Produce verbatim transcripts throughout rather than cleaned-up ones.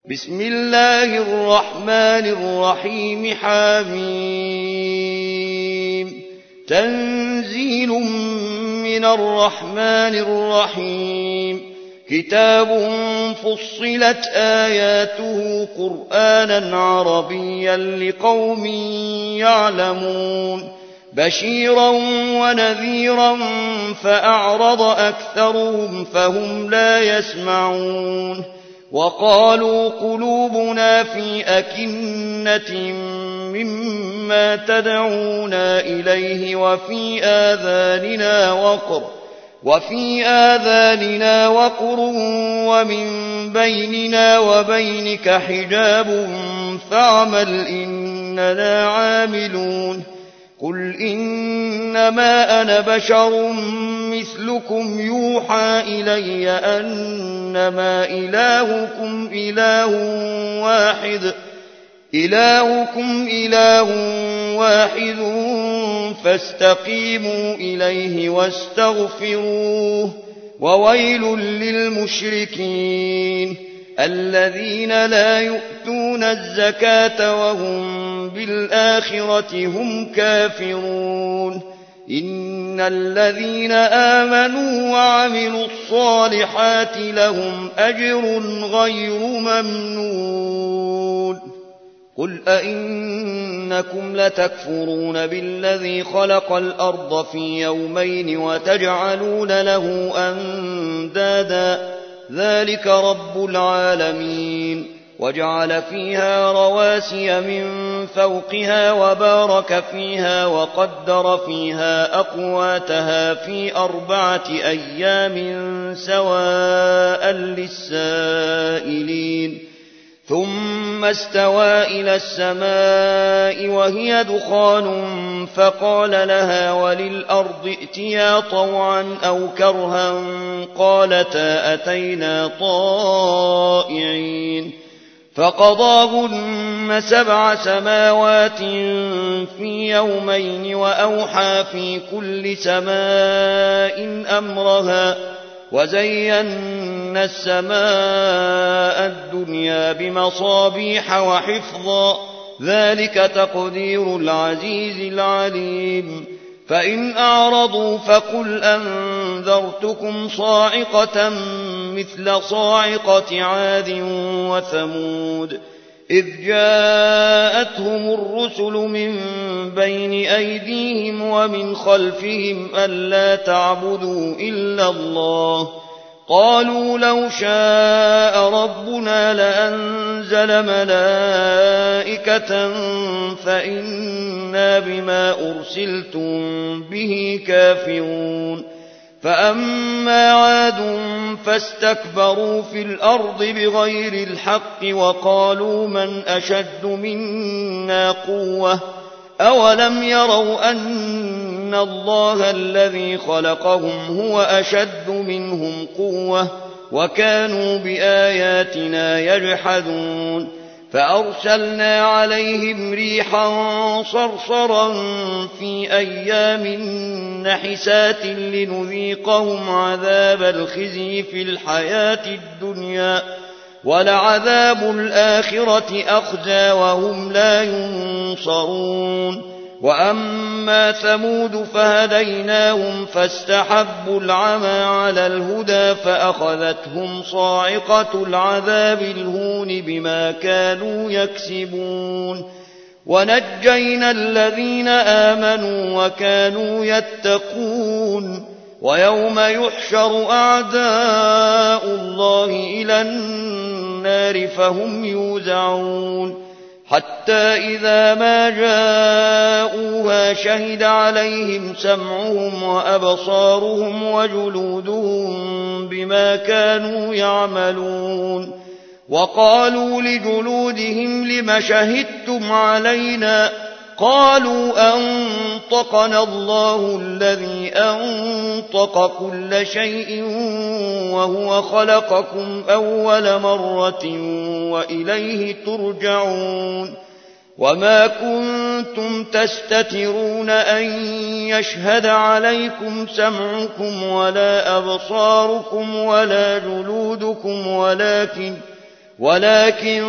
بسم الله الرحمن الرحيم. حميم. تنزيل من الرحمن الرحيم. كتاب فصلت آياته قرآنا عربيا لقوم يعلمون بشيرا ونذيرا فأعرض أكثرهم فهم لا يسمعون. وقالوا قلوبنا في أكنة مما تدعونا إليه وفي آذاننا وقر وفي آذاننا وقر ومن بيننا وبينك حجاب فاعمل إننا عاملون. قل إنما أنا بشر مثلكم يوحى إلي أنما إلهكم إله واحد إلهكم إله واحد فاستقيموا إليه واستغفروه. وويل للمشركين الذين لا يؤتون الزكاة وهم بالآخرة هم كافرون. إن الذين آمنوا وعملوا الصالحات لهم أجر غير ممنون. قل أئنكم لتكفرون بالذي خلق الأرض في يومين وتجعلون له أندادا ذلك رب العالمين. وجعل فيها رواسي من فوقها وبارك فيها وقدر فيها أقواتها في أربعة أيام سواء للسائلين. ثم استوى إلى السماء وهي دخان فقال لها وللأرض ائتيا طوعا أو كرها قالتا أتينا طائعين. فقضاهن سبع سماوات في يومين وأوحى في كل سماء أمرها وزينا السماء الدنيا بمصابيح وحفظا ذلك تقدير العزيز العليم. فإن أعرضوا فقل أنذرتكم صاعقة مثل صاعقة عاد وثمود إذ جاءتهم الرسل من بين أيديهم ومن خلفهم ألا تعبدوا إلا الله قالوا لو شاء ربنا لأنزل ملائكة فإنا بما أرسلتم به كافرون. فأما عاد فاستكبروا في الأرض بغير الحق وقالوا من أشد منا قوة أولم يروا أن الله الذي خلقهم هو أشد منهم قوة وكانوا بآياتنا يجحدون. فأرسلنا عليهم ريحا صرصرا في أيام نحسات لنذيقهم عذاب الخزي في الحياة الدنيا ولعذاب الآخرة أخزى وهم لا ينصرون. وأما ثمود فهديناهم فاستحبوا العمى على الهدى فأخذتهم صاعقة العذاب الهون بما كانوا يكسبون. ونجينا الذين آمنوا وكانوا يتقون. ويوم يحشر أعداء الله إلى النار فهم يوزعون حتى إذا ما جاءوها شهد عليهم سمعهم وأبصارهم وجلودهم بما كانوا يعملون. وقالوا لجلودهم لم شهدتم علينا قالوا أنطقنا الله الذي أنطق كل شيء وهو خلقكم أول مرة وإليه ترجعون. وما كنتم تستترون أن يشهد عليكم سمعكم ولا أبصاركم ولا جلودكم ولكن ولكن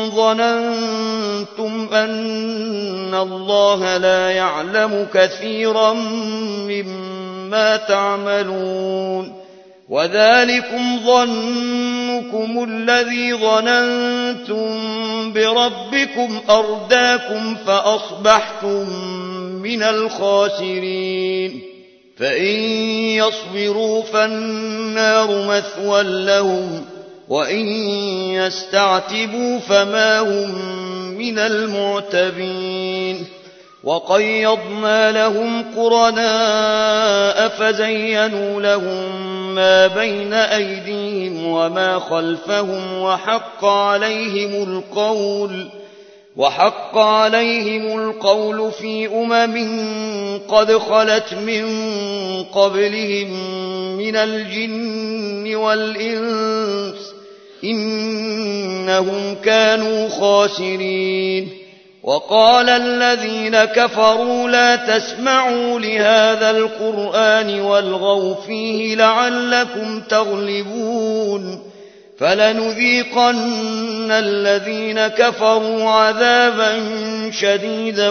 ظننتم أن الله لا يعلم كثيرا مما تعملون وذلكم ظنكم الذي ظننتم بربكم أرداكم فأصبحتم من الخاسرين فإن يصبروا فالنار مثوى لهم وإن يستعتبوا فما هم من المعتبين وقيضنا لهم قرناء فزينوا لهم ما بين أيديهم وما خلفهم وحق عليهم القول وحق عليهم القول في أمم قد خلت من قبلهم من الجن والإنس إنهم كانوا خاسرين وقال الذين كفروا لا تسمعوا لهذا القرآن والغوا فيه لعلكم تغلبون فلنذيقن الذين كفروا عذابا شديدا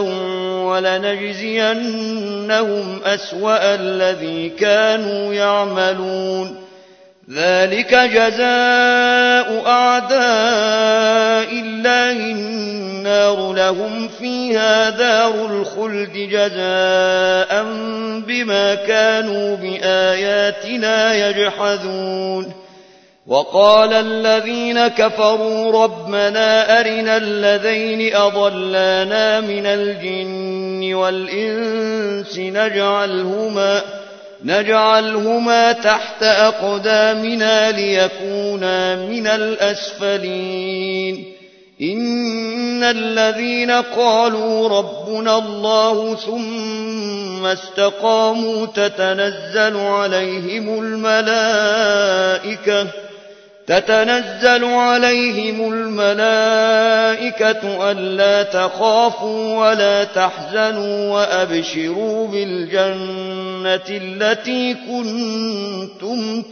ولنجزينهم أسوأ الذي كانوا يعملون ذلك جزاء أعداء الله النار لهم فيها دار الخلد جزاء بما كانوا بآياتنا يجحدون وقال الذين كفروا ربنا أرنا الذين أضلانا من الجن والإنس نجعلهما نجعلهما تحت أقدامنا ليكونا من الأسفلين إن الذين قالوا ربنا الله ثم استقاموا تتنزل عليهم الملائكة تتنزل عليهم الملائكة ألا تخافوا ولا تحزنوا وأبشروا بالجنة التي كنتم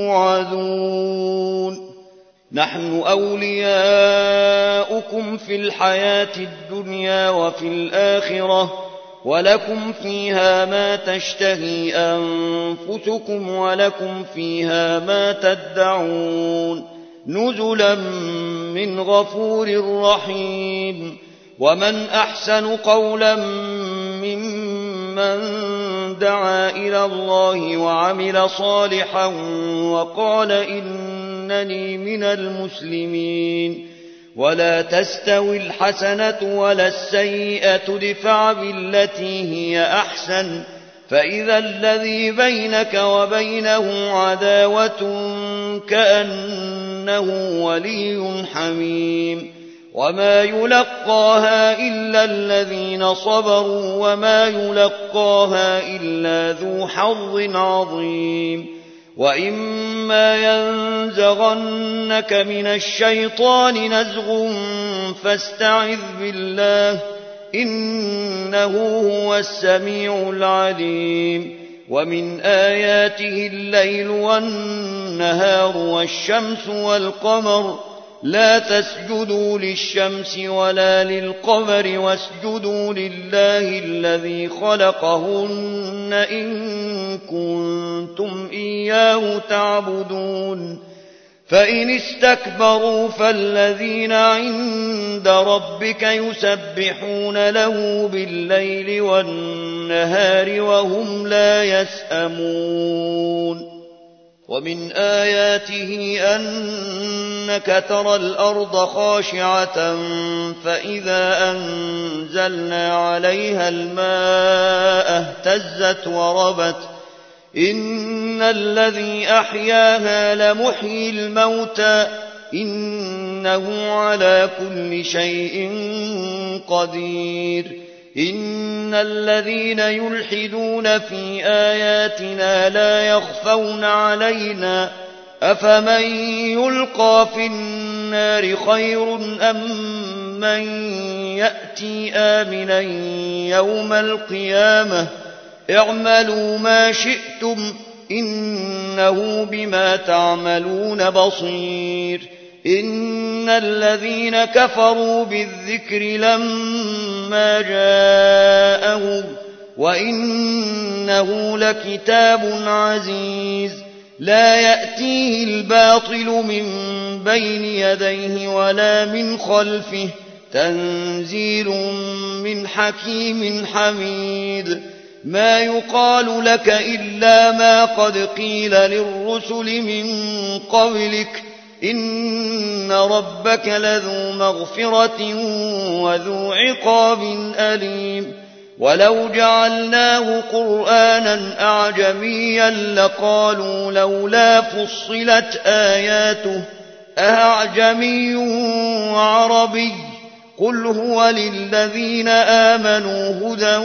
توعدون نحن أولياؤكم في الحياة الدنيا وفي الآخرة ولكم فيها ما تشتهي أنفسكم ولكم فيها ما تدعون نزلا من غفور رحيم ومن أحسن قولا ممن دعا إلى الله وعمل صالحا وقال إنني من المسلمين ولا تستوي الحسنة ولا السيئة ادفع بالتي هي أحسن فإذا الذي بينك وبينه عداوة كأنه ولي حميم وما يلقاها إلا الذين صبروا وما يلقاها إلا ذو حظ عظيم وإما ينزغنك من الشيطان نزغ فاستعذ بالله إنه هو السميع العليم ومن آياته الليل والنهار والشمس والقمر لا تسجدوا للشمس ولا للقمر واسجدوا لله الذي خلقهن إن كنتم إياه تعبدون فإن استكبروا فالذين عند ربك يسبحون له بالليل والنهار وهم لا يسأمون ومن آياته أنك ترى الأرض خاشعة فإذا أنزلنا عليها الماء اهتزت وربت إن الذي أحياها لمحيي الموتى إنه على كل شيء قدير إن الذين يلحدون في آياتنا لا يخفون علينا أفمن يلقى في النار خير أم من يأتي آمنا يوم القيامة اعملوا ما شئتم إنه بما تعملون بصير إن الذين كفروا بالذكر لما جاءهم وإنه لكتاب عزيز لا يأتيه الباطل من بين يديه ولا من خلفه تنزيل من حكيم حميد ما يقال لك إلا ما قد قيل للرسل من قبلك إن ربك لذو مغفرة وذو عقاب أليم ولو جعلناه قرآنا أعجميا لقالوا لولا فصلت آياته أأعجمي وعربي قل هو للذين آمنوا هدى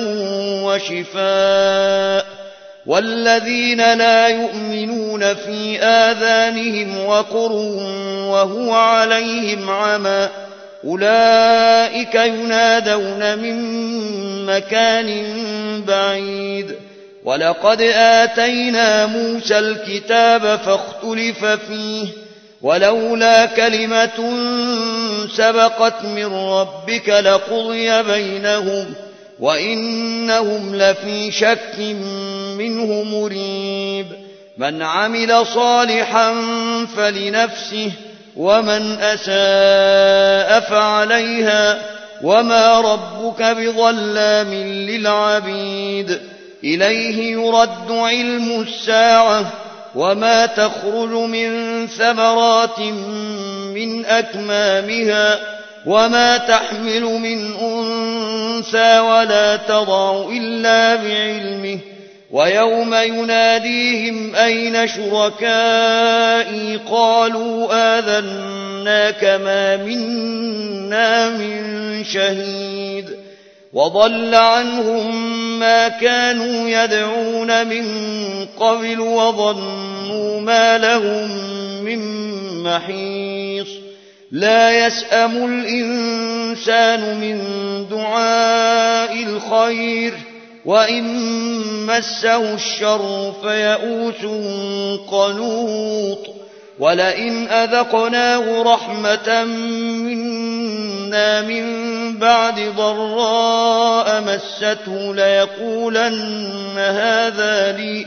وشفاء والذين لا يؤمنون في آذانهم وقر وهو عليهم عمى أولئك ينادون من مكان بعيد ولقد آتينا موسى الكتاب فاختلف فيه ولولا كلمة سبقت من ربك لقضي بينهم وإنهم لفي شك منه مريب من عمل صالحا فلنفسه ومن أساء فعليها وما ربك بظلام للعبيد إليه يرد علم الساعة وما تخرج من ثمرات من أكمامها وما تحمل من أنثى ولا تضع إلا بعلمه ويوم يناديهم أين شركائي قالوا آذناك ما منا من شهيد وضل عنهم ما كانوا يدعون من قبل وظنوا ما لهم من محيص لا يسأم الإنسان من دعاء الخير وإن مسه الشر فيئوس قنوط ولئن أذقناه رحمة منا من بعد ضراء مسته ليقولن هذا لي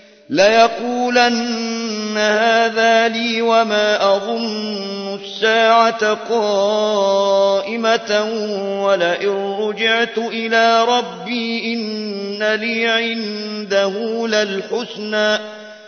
ليقولن هذا لي وما أظن الساعة قائمة ولئن رجعت إلى ربي إن لي عنده للحسنى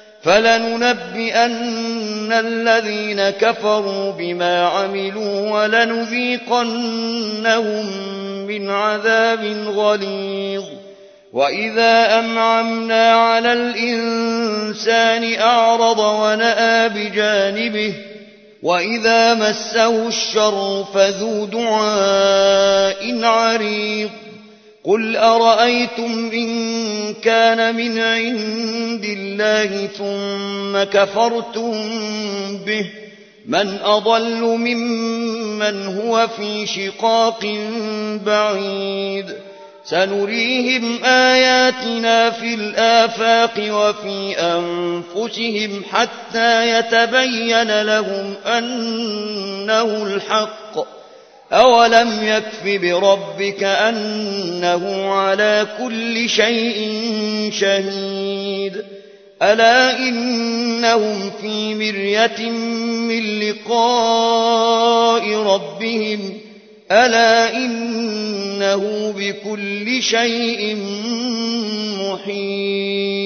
فلننبئن الذين كفروا بما عملوا ولنذيقنهم من عذاب غليظ وإذا أنعمنا على الإنسان أعرض ونأى بجانبه وإذا مسه الشر فذو دعاء عريض قل أرأيتم إن كان من عند الله ثم كفرتم به من أضل ممن هو في شقاق بعيد سنريهم آياتنا في الآفاق وفي أنفسهم حتى يتبين لهم أنه الحق أولم يكف بربك أنه على كل شيء شهيد ألا إنهم في مرية من لقاء ربهم ألا إنه بكل شيء محيط